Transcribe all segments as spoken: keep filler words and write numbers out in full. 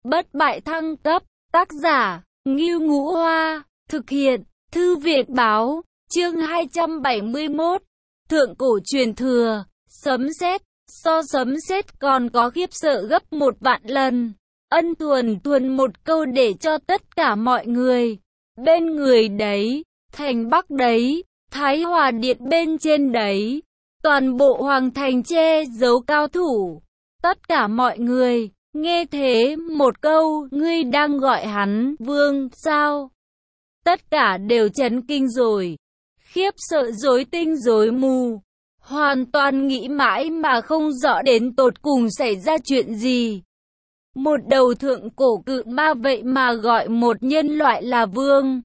bất bại thăng cấp, tác giả, Ngưu Ngũ Hoa, thực hiện, Thư viện Báo, chương hai trăm bảy mươi mốt, Thượng cổ truyền thừa, sấm sét, so sấm sét còn có khiếp sợ gấp một vạn lần. Ân thuần thuần một câu để cho tất cả mọi người, bên người đấy, thành Bắc đấy, Thái Hòa Điện bên trên đấy, toàn bộ hoàng thành che giấu cao thủ. Tất cả mọi người, nghe thế một câu, ngươi đang gọi hắn vương sao? Tất cả đều chấn kinh rồi, khiếp sợ rối tinh rối mù, hoàn toàn nghĩ mãi mà không rõ đến tột cùng xảy ra chuyện gì. Một đầu thượng cổ cự ma vậy mà gọi một nhân loại là vương.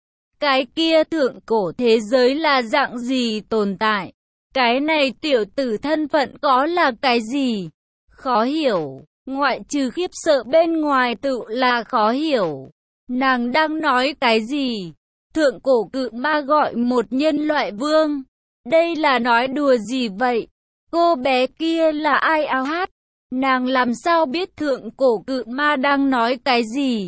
Cái kia thượng cổ thế giới là dạng gì tồn tại? Cái này tiểu tử thân phận có là cái gì? Khó hiểu, ngoại trừ khiếp sợ bên ngoài tự là khó hiểu. Nàng đang nói cái gì? Thượng cổ cự ma gọi một nhân loại vương. Đây là nói đùa gì vậy? Cô bé kia là ai áo hát? Nàng làm sao biết thượng cổ cự ma đang nói cái gì?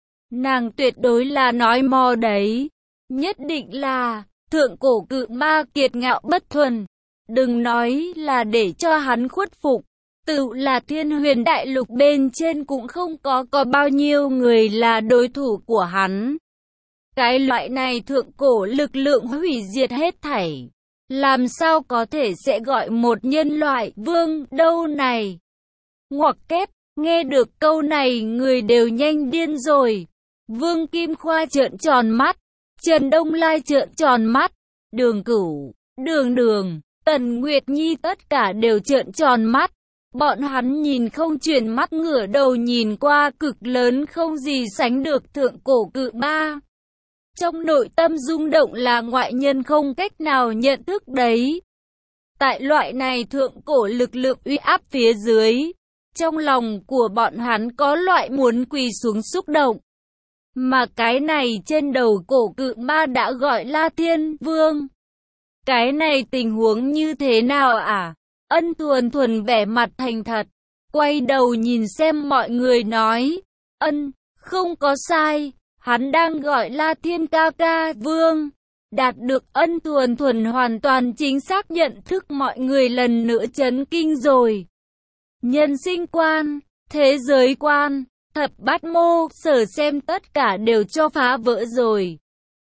Nàng tuyệt đối là nói mò đấy. Nhất định là thượng cổ cự ma kiệt ngạo bất thuần. Đừng nói là để cho hắn khuất phục. Tự là thiên huyền đại lục bên trên cũng không có có bao nhiêu người là đối thủ của hắn. Cái loại này thượng cổ lực lượng hủy diệt hết thảy. Làm sao có thể sẽ gọi một nhân loại vương đâu này? Ngoặc kép, nghe được câu này người đều nhanh điên rồi. Vương Kim Khoa trợn tròn mắt, Trần Đông Lai trợn tròn mắt, Đường Cửu, Đường Đường, Tần Nguyệt Nhi tất cả đều trợn tròn mắt. Bọn hắn nhìn không chuyển mắt ngửa đầu nhìn qua cực lớn không gì sánh được thượng cổ cự ma. Trong nội tâm rung động là ngoại nhân không cách nào nhận thức đấy. Tại loại này thượng cổ lực lượng uy áp phía dưới, trong lòng của bọn hắn có loại muốn quỳ xuống xúc động. Mà cái này trên đầu cổ cự ma đã gọi là Thiên Vương. Cái này tình huống như thế nào à? Ân thuần thuần vẻ mặt thành thật, quay đầu nhìn xem mọi người nói, ân, không có sai, hắn đang gọi là Thiên ca ca vương. Đạt được ân thuần thuần hoàn toàn chính xác nhận thức, mọi người lần nữa chấn kinh rồi. Nhân sinh quan, thế giới quan, thập bát mô, sở xem tất cả đều cho phá vỡ rồi.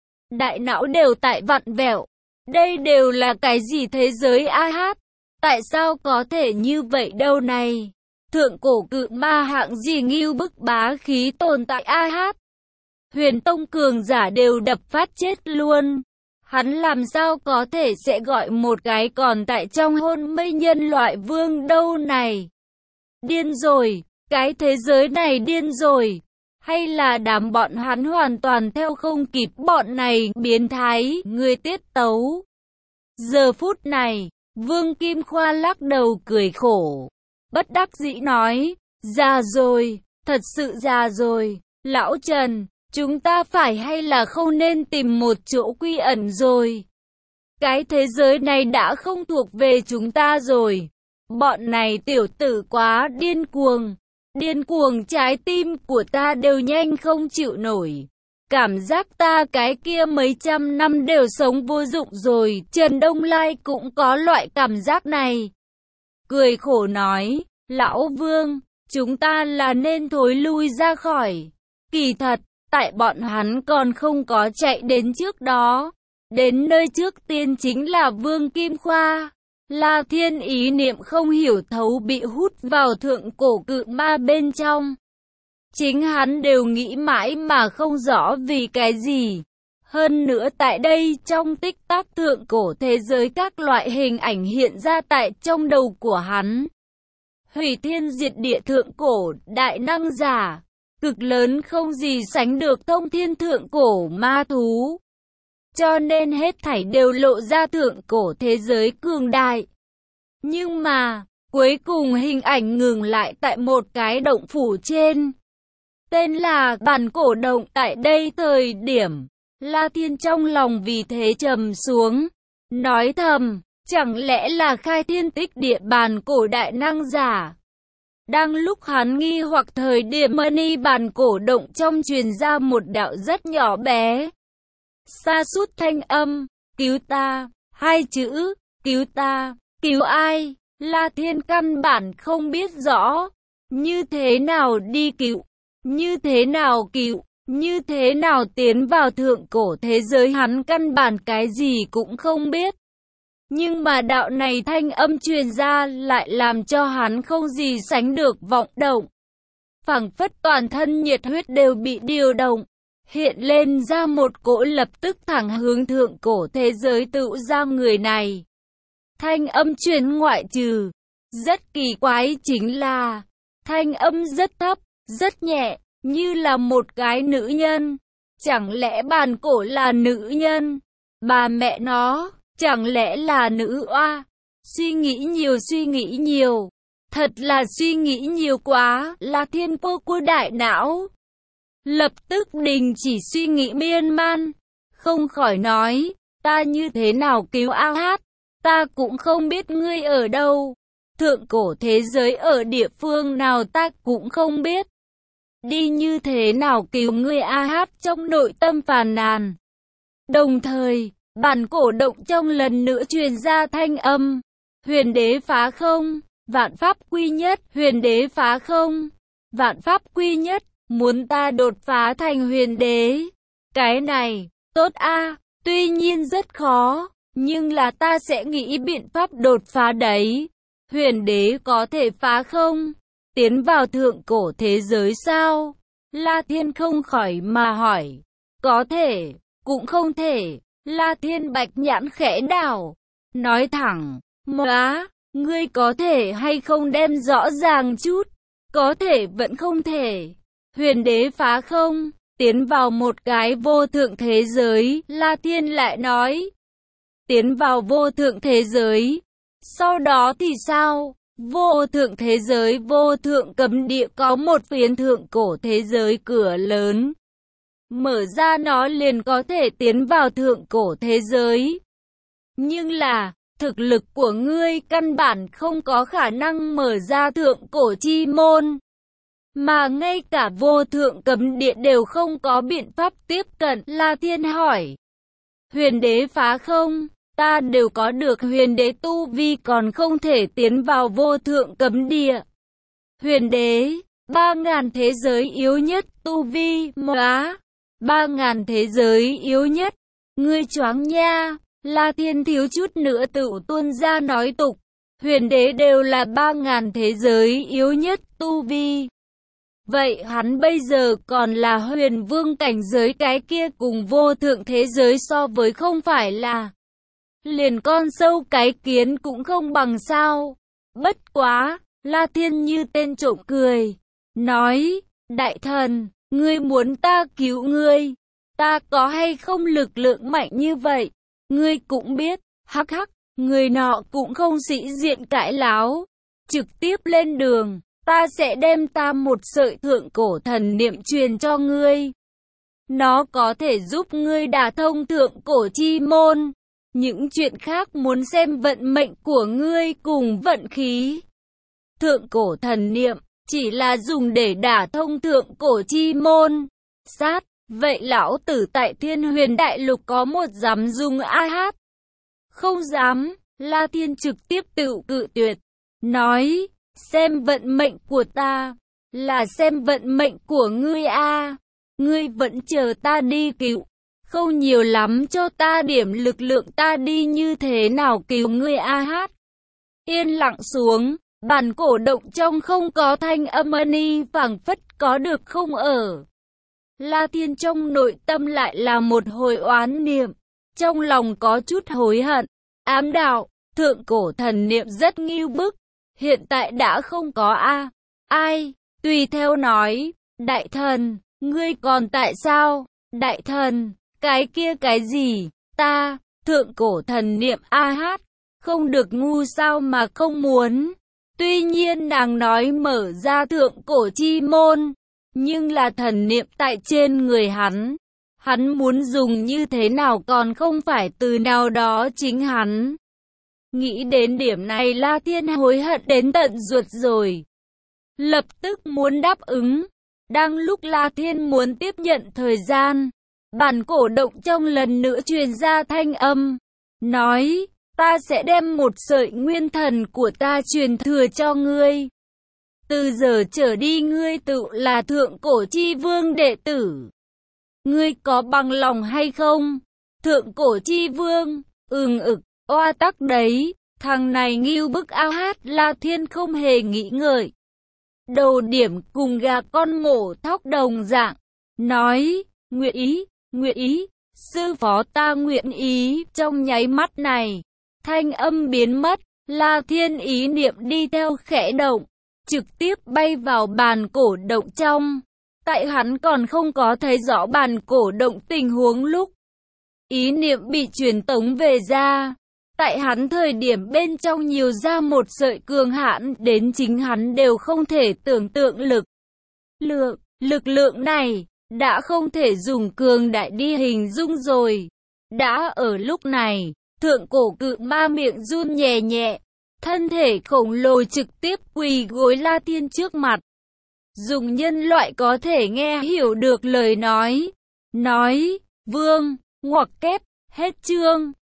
Đại não đều tại vặn vẹo, đây đều là cái gì thế giới a hát? Tại sao có thể như vậy đâu này? Thượng cổ cự ma hạng gì ngưu bức bá khí tồn tại a hát? Huyền tông cường giả đều đập phát chết luôn. Hắn làm sao có thể sẽ gọi một cái còn tại trong hôn mê nhân loại vương đâu này? Điên rồi, cái thế giới này điên rồi. Hay là đám bọn hắn hoàn toàn theo không kịp bọn này biến thái, người tiết tấu. Giờ phút này, Vương Kim Khoa lắc đầu cười khổ, bất đắc dĩ nói, già rồi, thật sự già rồi, lão Trần, chúng ta phải hay là không nên tìm một chỗ quy ẩn rồi. Cái thế giới này đã không thuộc về chúng ta rồi. Bọn này tiểu tử quá điên cuồng, điên cuồng trái tim của ta đều nhanh không chịu nổi. Cảm giác ta cái kia mấy trăm năm đều sống vô dụng rồi. Trần Đông Lai cũng có loại cảm giác này. Cười khổ nói, lão Vương, chúng ta là nên thối lui ra khỏi. Kỳ thật, tại bọn hắn còn không có chạy đến trước đó. Đến nơi trước tiên chính là Vương Kim Khoa. La Thiên ý niệm không hiểu thấu bị hút vào thượng cổ cự ma bên trong. Chính hắn đều nghĩ mãi mà không rõ vì cái gì. Hơn nữa tại đây trong tích tắc thượng cổ thế giới các loại hình ảnh hiện ra tại trong đầu của hắn. Hủy thiên diệt địa thượng cổ đại năng giả, cực lớn không gì sánh được thông thiên thượng cổ ma thú. Cho nên hết thảy đều lộ ra thượng cổ thế giới cường đại. Nhưng mà, cuối cùng hình ảnh ngừng lại tại một cái động phủ trên. Tên là bản cổ động. Tại đây thời điểm, La Thiên trong lòng vì thế trầm xuống, nói thầm, chẳng lẽ là khai thiên tích địa bản cổ đại năng giả? Đang lúc hắn nghi hoặc thời điểm mani bàn cổ động trong truyền ra một đạo rất nhỏ bé, sa sút thanh âm, cứu ta, hai chữ, cứu ta, cứu ai? La Thiên căn bản không biết rõ, như thế nào đi cứu, như thế nào cứu, như thế nào tiến vào thượng cổ thế giới, hắn căn bản cái gì cũng không biết. Nhưng mà đạo này thanh âm truyền ra lại làm cho hắn không gì sánh được vọng động. Phảng phất toàn thân nhiệt huyết đều bị điều động, hiện lên ra một cỗ lập tức thẳng hướng thượng cổ thế giới tự ra người này. Thanh âm truyền ngoại trừ, rất kỳ quái chính là, thanh âm rất thấp, rất nhẹ, như là một cái nữ nhân. Chẳng lẽ bàn cổ là nữ nhân? Bà mẹ nó, chẳng lẽ là nữ oa? Suy nghĩ nhiều suy nghĩ nhiều, thật là suy nghĩ nhiều quá, là thiên cô của đại não. Lập tức đình chỉ suy nghĩ miên man, không khỏi nói, ta như thế nào cứu A Hát, ta cũng không biết ngươi ở đâu. Thượng cổ thế giới ở địa phương nào ta cũng không biết. Đi như thế nào cứu ngươi A Hát trong nội tâm phàn nàn. Đồng thời, bản cổ động trong lần nữa truyền ra thanh âm. Huyền đế phá không, vạn pháp quy nhất, huyền đế phá không, vạn pháp quy nhất, muốn ta đột phá thành huyền đế. Cái này, tốt a, tuy nhiên rất khó, nhưng là ta sẽ nghĩ biện pháp đột phá đấy. Huyền đế có thể phá không? Tiến vào thượng cổ thế giới sao? La Thiên không khỏi mà hỏi. Có thể, cũng không thể. La Thiên bạch nhãn khẽ đảo, nói thẳng, móa, ngươi có thể hay không đem rõ ràng chút? Có thể vẫn không thể. Huyền đế phá không, tiến vào một cái vô thượng thế giới, La Thiên lại nói. Tiến vào vô thượng thế giới, sau đó thì sao? Vô thượng thế giới, vô thượng cấm địa có một phiến thượng cổ thế giới cửa lớn. Mở ra nó liền có thể tiến vào thượng cổ thế giới. Nhưng là, thực lực của ngươi căn bản không có khả năng mở ra thượng cổ chi môn. Mà ngay cả vô thượng cấm địa đều không có biện pháp tiếp cận. La Thiên hỏi. Huyền đế phá không? Ta đều có được huyền đế tu vi còn không thể tiến vào vô thượng cấm địa. Huyền đế, ba ngàn thế giới yếu nhất tu vi, móa. Ba ngàn thế giới yếu nhất, ngươi choáng nha. La Thiên thiếu chút nữa tự tuôn ra nói tục. Huyền đế đều là ba ngàn thế giới yếu nhất tu vi. Vậy hắn bây giờ còn là huyền vương cảnh giới, cái kia cùng vô thượng thế giới so với không phải là liền con sâu cái kiến cũng không bằng sao. Bất quá, La Thiên như tên trộm cười, nói, đại thần, ngươi muốn ta cứu ngươi, ta có hay không lực lượng mạnh như vậy? Ngươi cũng biết, hắc hắc, người nọ cũng không sĩ diện cãi láo, trực tiếp lên đường, ta sẽ đem ta một sợi thượng cổ thần niệm truyền cho ngươi. Nó có thể giúp ngươi đả thông thượng cổ chi môn. Những chuyện khác muốn xem vận mệnh của ngươi cùng vận khí. Thượng cổ thần niệm chỉ là dùng để đả thông thượng cổ chi môn. Sát, vậy lão tử tại Thiên Huyền Đại Lục có một dám dùng A Hát? Không dám. La Thiên trực tiếp tự cự tuyệt, nói, xem vận mệnh của ta, là xem vận mệnh của ngươi a. Ngươi vẫn chờ ta đi cứu, không nhiều lắm cho ta điểm lực lượng, ta đi như thế nào cứu ngươi A Hát? Yên lặng xuống, bản cổ động trong không có thanh âm ni phảng phất có được không ở. La Thiên trong nội tâm lại là một hồi oán niệm, trong lòng có chút hối hận, ám đạo, thượng cổ thần niệm rất nghiêu bức, hiện tại đã không có a. Ai? Tùy theo nói, đại thần, ngươi còn tại sao? Đại thần, cái kia cái gì? Ta, thượng cổ thần niệm A Hát, không được ngu sao mà không muốn. Tuy nhiên nàng nói mở ra thượng cổ chi môn, nhưng là thần niệm tại trên người hắn. Hắn muốn dùng như thế nào còn không phải từ nào đó chính hắn. Nghĩ đến điểm này La Thiên hối hận đến tận ruột rồi. lập tức muốn đáp ứng. Đang lúc La Thiên muốn tiếp nhận thời gian, bản cổ động trong lần nữa truyền ra thanh âm, nói, ta sẽ đem một sợi nguyên thần của ta truyền thừa cho ngươi. Từ giờ trở đi ngươi tự là thượng cổ chi vương đệ tử. Ngươi có bằng lòng hay không? Thượng cổ chi vương, ừm ực, oa tắc đấy, thằng này ngưu bức ao hát. La Thiên không hề nghĩ ngợi. Đầu điểm cùng gà con mổ thóc đồng dạng, nói, nguyện ý, nguyện ý, sư phó ta nguyện ý. Trong nháy mắt này, thanh âm biến mất, La Thiên ý niệm đi theo khẽ động, trực tiếp bay vào bàn cổ động trong. Tại hắn còn không có thấy rõ bàn cổ động tình huống lúc ý niệm bị truyền tống về ra. Tại hắn thời điểm bên trong nhiều ra một sợi cường hãn đến chính hắn đều không thể tưởng tượng lực. Lượng, lực lượng này, đã không thể dùng cường đại đi hình dung rồi. Đã ở lúc này, thượng cổ cự ma miệng run nhẹ nhẹ, thân thể khổng lồ trực tiếp quỳ gối La Thiên trước mặt. Dùng nhân loại có thể nghe hiểu được lời nói. Nói, vương, ngoặc kép, hết chương.